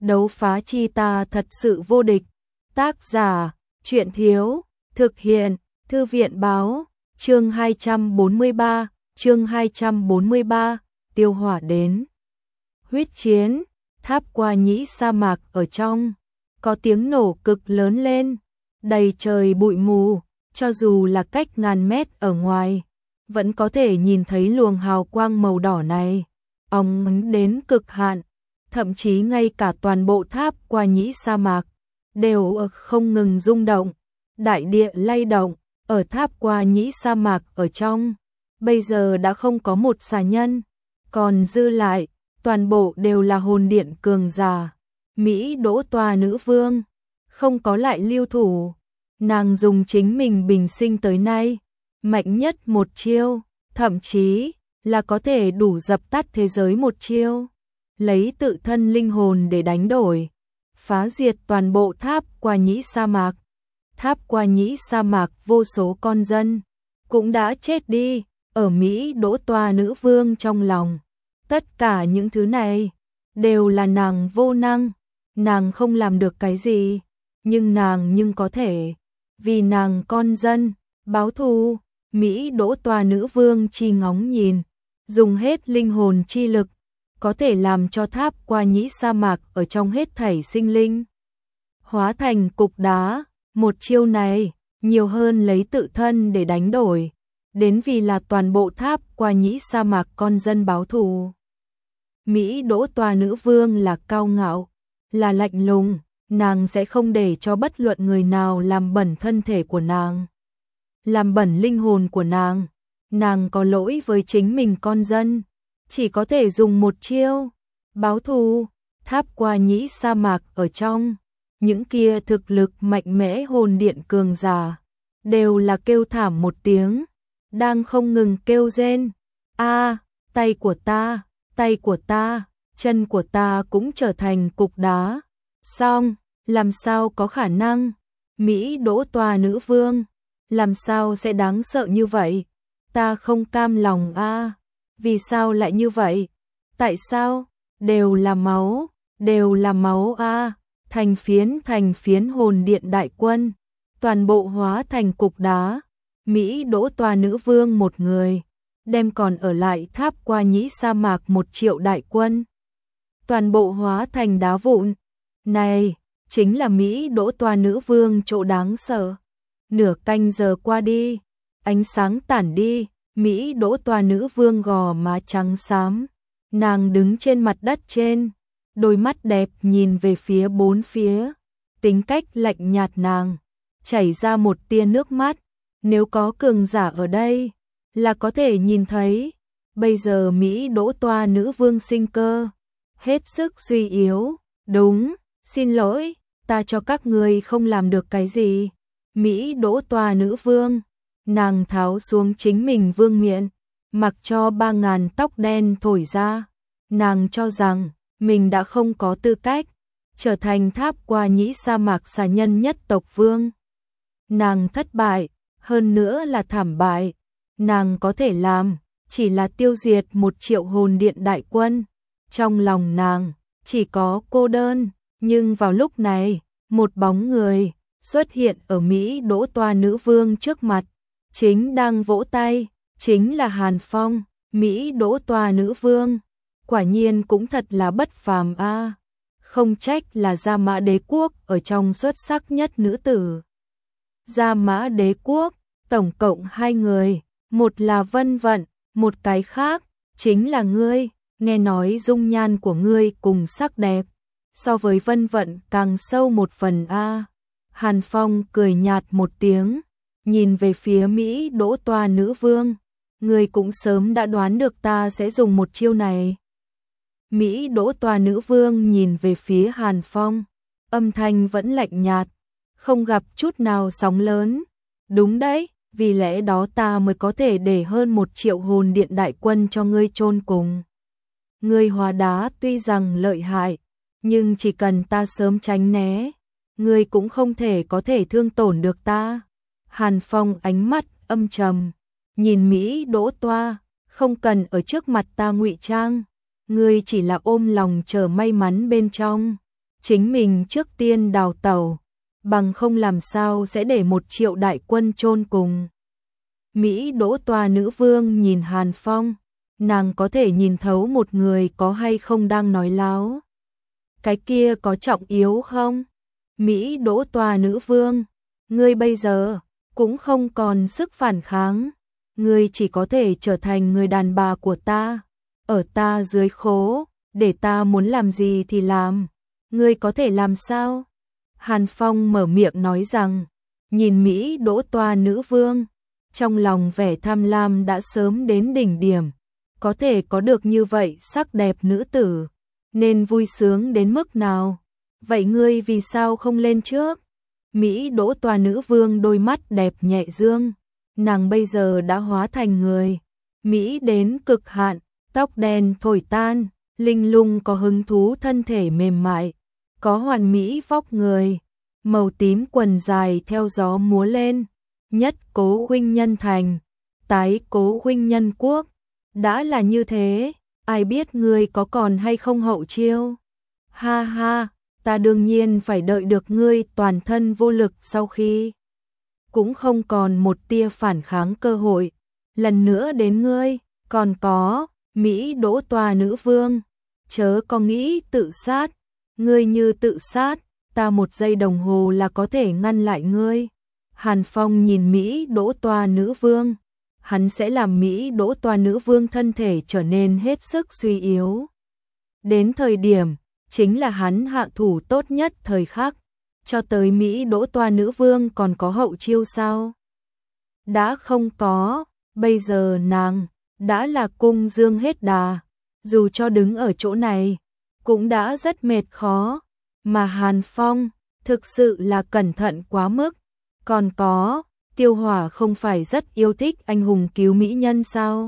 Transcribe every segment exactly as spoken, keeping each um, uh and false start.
Đấu phá chi ta thật sự vô địch. Tác giả, Truyện Thiếu, thực hiện, Thư viện Báo, chương hai trăm bốn mươi ba, chương hai trăm bốn mươi ba, tiêu hỏa đến. Huyết chiến, tháp qua nhĩ sa mạc ở trong, có tiếng nổ cực lớn lên, đầy trời bụi mù, cho dù là cách ngàn mét ở ngoài, vẫn có thể nhìn thấy luồng hào quang màu đỏ này, óng ánh đến cực hạn, thậm chí ngay cả toàn bộ tháp qua nhĩ sa mạc đều không ngừng rung động, đại địa lay động, ở tháp qua nhĩ sa mạc ở trong, bây giờ đã không có một xà nhân, còn dư lại, toàn bộ đều là hồn điện cường giả. Mỹ Đỗ Toa nữ vương, không có lại lưu thủ, nàng dùng chính mình bình sinh tới nay, mạnh nhất một chiêu, thậm chí là có thể đủ dập tắt thế giới một chiêu, lấy tự thân linh hồn để đánh đổi, phá diệt toàn bộ tháp qua nhĩ sa mạc. Tháp qua nhĩ sa mạc vô số con dân cũng đã chết đi, ở Mỹ Đỗ Toa nữ vương trong lòng. Tất cả những thứ này đều là nàng vô năng, nàng không làm được cái gì, nhưng nàng nhưng có thể vì nàng con dân báo thù. Mỹ Đỗ Toa nữ vương chi ngóng nhìn, dùng hết linh hồn chi lực, có thể làm cho tháp qua nhĩ sa mạc ở trong hết thảy sinh linh hóa thành cục đá. Một chiêu này, nhiều hơn lấy tự thân để đánh đổi, đến vì là toàn bộ tháp qua nhĩ sa mạc con dân báo thù. Mỹ Đỗ Toa nữ vương là cao ngạo, là lạnh lùng, nàng sẽ không để cho bất luận người nào làm bẩn thân thể của nàng, làm bẩn linh hồn của nàng. Nàng có lỗi với chính mình con dân, chỉ có thể dùng một chiêu, báo thù. Tháp qua nhĩ sa mạc ở trong, những kia thực lực mạnh mẽ hồn điện cường giả, đều là kêu thảm một tiếng, đang không ngừng kêu rên. A, tay của ta, tay của ta, chân của ta cũng trở thành cục đá. Xong, làm sao có khả năng? Mỹ Đỗ Toa nữ vương, làm sao sẽ đáng sợ như vậy? Ta không cam lòng a. Vì sao lại như vậy? Tại sao? Đều là máu, đều là máu a. Thành phiến thành phiến hồn điện đại quân, toàn bộ hóa thành cục đá. Mỹ Đỗ Toa nữ vương một người, đem còn ở lại tháp qua nhĩ sa mạc một triệu đại quân, toàn bộ hóa thành đá vụn. Này, chính là Mỹ Đỗ Toa nữ vương chỗ đáng sợ. Nửa canh giờ qua đi, ánh sáng tản đi, Mỹ Đỗ Toa nữ vương gò má trắng xám, nàng đứng trên mặt đất trên, đôi mắt đẹp nhìn về phía bốn phía, tính cách lạnh nhạt nàng, chảy ra một tia nước mắt. Nếu có cường giả ở đây, là có thể nhìn thấy, bây giờ Mỹ Đỗ Toa nữ vương sinh cơ hết sức suy yếu. Đúng, xin lỗi, ta cho các người không làm được cái gì. Mỹ Đỗ Toa nữ vương, nàng tháo xuống chính mình vương miện, mặc cho ba ngàn tóc đen thổi ra, nàng cho rằng mình đã không có tư cách trở thành tháp qua nhĩ sa mạc xà nhân nhất tộc vương. Nàng thất bại, hơn nữa là thảm bại. Nàng có thể làm chỉ là tiêu diệt một triệu hồn điện đại quân. Trong lòng nàng chỉ có cô đơn, nhưng vào lúc này, một bóng người xuất hiện ở Mỹ Đỗ Toa nữ vương trước mặt, chính đang vỗ tay, chính là Hàn Phong. Mỹ Đỗ Toa nữ vương quả nhiên cũng thật là bất phàm a, không trách là Gia Mã Đế quốc ở trong xuất sắc nhất nữ tử. Gia Mã Đế quốc tổng cộng hai người, một là Vân Vận, một cái khác chính là ngươi. Nghe nói dung nhan của ngươi cùng sắc đẹp, so với Vân Vận càng sâu một phần a. Hàn Phong cười nhạt một tiếng, nhìn về phía Mỹ Đỗ Toa nữ vương, ngươi cũng sớm đã đoán được ta sẽ dùng một chiêu này. Mỹ Đỗ Toa nữ vương nhìn về phía Hàn Phong, âm thanh vẫn lạnh nhạt, không gặp chút nào sóng lớn. Đúng đấy, vì lẽ đó ta mới có thể để hơn một triệu hồn điện đại quân cho ngươi chôn cùng. Ngươi hóa đá tuy rằng lợi hại, nhưng chỉ cần ta sớm tránh né, ngươi cũng không thể có thể thương tổn được ta. Hàn Phong ánh mắt âm trầm, nhìn Mỹ Đỗ Toa, không cần ở trước mặt ta ngụy trang, ngươi chỉ là ôm lòng chờ may mắn bên trong. chính mình trước tiên đào tẩu, bằng không làm sao sẽ để một triệu đại quân chôn cùng. Mỹ Đỗ tòa nữ vương nhìn Hàn Phong, nàng có thể nhìn thấu một người có hay không đang nói láo. Cái kia có trọng yếu không? Mỹ Đỗ tòa nữ vương, ngươi bây giờ cũng không còn sức phản kháng, ngươi chỉ có thể trở thành người đàn bà của ta, ở ta dưới khố, để ta muốn làm gì thì làm, ngươi có thể làm sao? Hàn Phong mở miệng nói rằng, nhìn Mỹ Đỗ tòa nữ vương, trong lòng vẻ tham lam đã sớm đến đỉnh điểm, có thể có được như vậy sắc đẹp nữ tử, nên vui sướng đến mức nào? Vậy ngươi vì sao không lên trước? Mỹ Đỗ tòa nữ vương đôi mắt đẹp nhẹ dương, nàng bây giờ đã hóa thành người, Mỹ đến cực hạn, tóc đen thổi tan, linh lung có hứng thú thân thể mềm mại, có hoàn mỹ vóc người, màu tím quần dài theo gió múa lên, nhất cố huynh nhân thành, tái cố huynh nhân quốc, đã là như thế, ai biết ngươi có còn hay không hậu chiêu? Ha ha, ta đương nhiên phải đợi được ngươi toàn thân vô lực sau khi cũng không còn một tia phản kháng cơ hội, lần nữa đến ngươi, còn có, Mỹ Đỗ tòa nữ vương, chớ có nghĩ tự sát, ngươi như tự sát, ta một giây đồng hồ là có thể ngăn lại ngươi. Hàn Phong nhìn Mỹ Đỗ tòa nữ vương, hắn sẽ làm Mỹ Đỗ tòa nữ vương thân thể trở nên hết sức suy yếu. Đến thời điểm, chính là hắn hạ thủ tốt nhất thời khắc, cho tới Mỹ Đỗ tòa nữ vương còn có hậu chiêu sao? Đã không có, bây giờ nàng đã là cung dương hết đà, dù cho đứng ở chỗ này, cũng đã rất mệt khó, mà Hàn Phong thực sự là cẩn thận quá mức, còn có, Tiêu Hỏa không phải rất yêu thích anh hùng cứu mỹ nhân sao?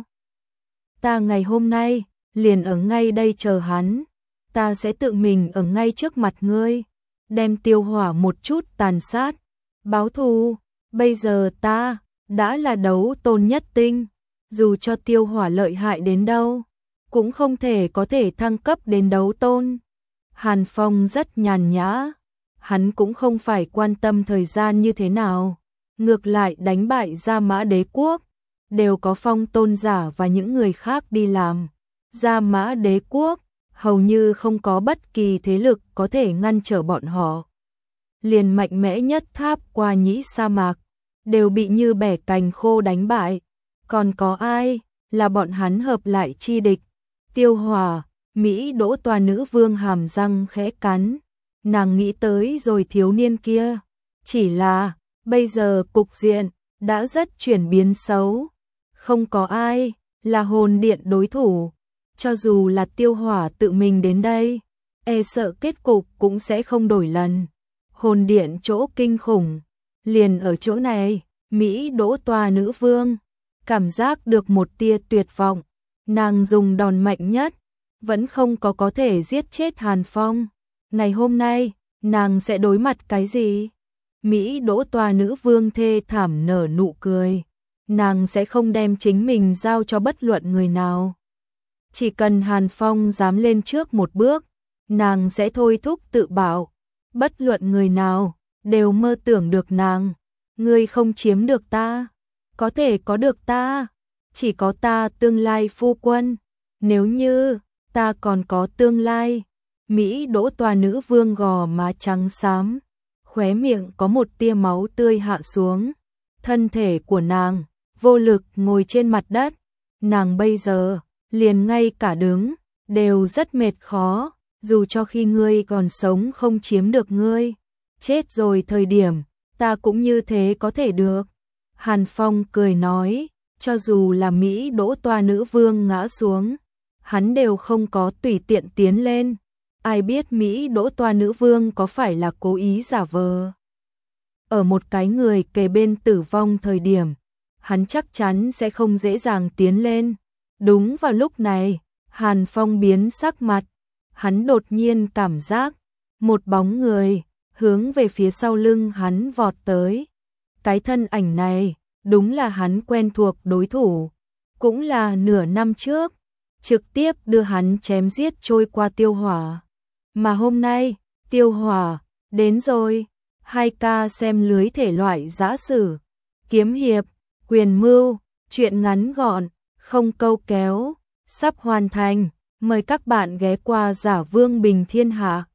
Ta ngày hôm nay, liền ở ngay đây chờ hắn, ta sẽ tự mình ở ngay trước mặt ngươi, đem Tiêu Hỏa một chút tàn sát, báo thù, bây giờ ta đã là đấu tôn nhất tinh, dù cho Tiêu Hỏa lợi hại đến đâu, cũng không thể có thể thăng cấp đến đấu tôn. Hàn Phong rất nhàn nhã, hắn cũng không phải quan tâm thời gian như thế nào, ngược lại đánh bại Gia Mã Đế quốc, đều có phong tôn giả và những người khác đi làm. Gia Mã Đế quốc hầu như không có bất kỳ thế lực có thể ngăn trở bọn họ. Liền mạnh mẽ nhất tháp qua nhĩ sa mạc, đều bị như bẻ cành khô đánh bại. Còn có ai là bọn hắn hợp lại chi địch? Tiêu Hỏa, Mỹ Đỗ tòa nữ vương hàm răng khẽ cắn. Nàng nghĩ tới rồi thiếu niên kia. Chỉ là, bây giờ cục diện đã rất chuyển biến xấu. Không có ai là hồn điện đối thủ. Cho dù là Tiêu Hỏa tự mình đến đây, e sợ kết cục cũng sẽ không đổi lần. Hồn điện chỗ kinh khủng, liền ở chỗ này, Mỹ Đỗ tòa nữ vương, cảm giác được một tia tuyệt vọng, nàng dùng đòn mạnh nhất, vẫn không có có thể giết chết Hàn Phong. Ngày hôm nay, nàng sẽ đối mặt cái gì? Mỹ Đỗ tòa nữ vương thê thảm nở nụ cười, nàng sẽ không đem chính mình giao cho bất luận người nào. Chỉ cần Hàn Phong dám lên trước một bước, nàng sẽ thôi thúc tự bảo, bất luận người nào, đều mơ tưởng được nàng. Ngươi không chiếm được ta, có thể có được ta, chỉ có ta tương lai phu quân, nếu như ta còn có tương lai. Mỹ Đỗ tòa nữ vương gò má trắng xám, khóe miệng có một tia máu tươi hạ xuống, thân thể của nàng vô lực ngồi trên mặt đất, nàng bây giờ liền ngay cả đứng đều rất mệt khó, dù cho khi ngươi còn sống không chiếm được ngươi, chết rồi thời điểm ta cũng như thế có thể được. Hàn Phong cười nói, cho dù là Mỹ Đỗ tòa nữ vương ngã xuống, hắn đều không có tùy tiện tiến lên. Ai biết Mỹ Đỗ tòa nữ vương có phải là cố ý giả vờ? Ở một cái người kề bên tử vong thời điểm, hắn chắc chắn sẽ không dễ dàng tiến lên. Đúng vào lúc này, Hàn Phong biến sắc mặt, hắn đột nhiên cảm giác một bóng người hướng về phía sau lưng hắn vọt tới. Cái thân ảnh này đúng là hắn quen thuộc đối thủ, cũng là nửa năm trước trực tiếp đưa hắn chém giết trôi qua Tiêu Hỏa. Mà hôm nay, Tiêu Hỏa, đến rồi. Hai ca xem lưới thể loại giã sử, kiếm hiệp, quyền mưu, truyện ngắn gọn, không câu kéo, sắp hoàn thành. Mời các bạn ghé qua Giả Vương Bình Thiên Hạ.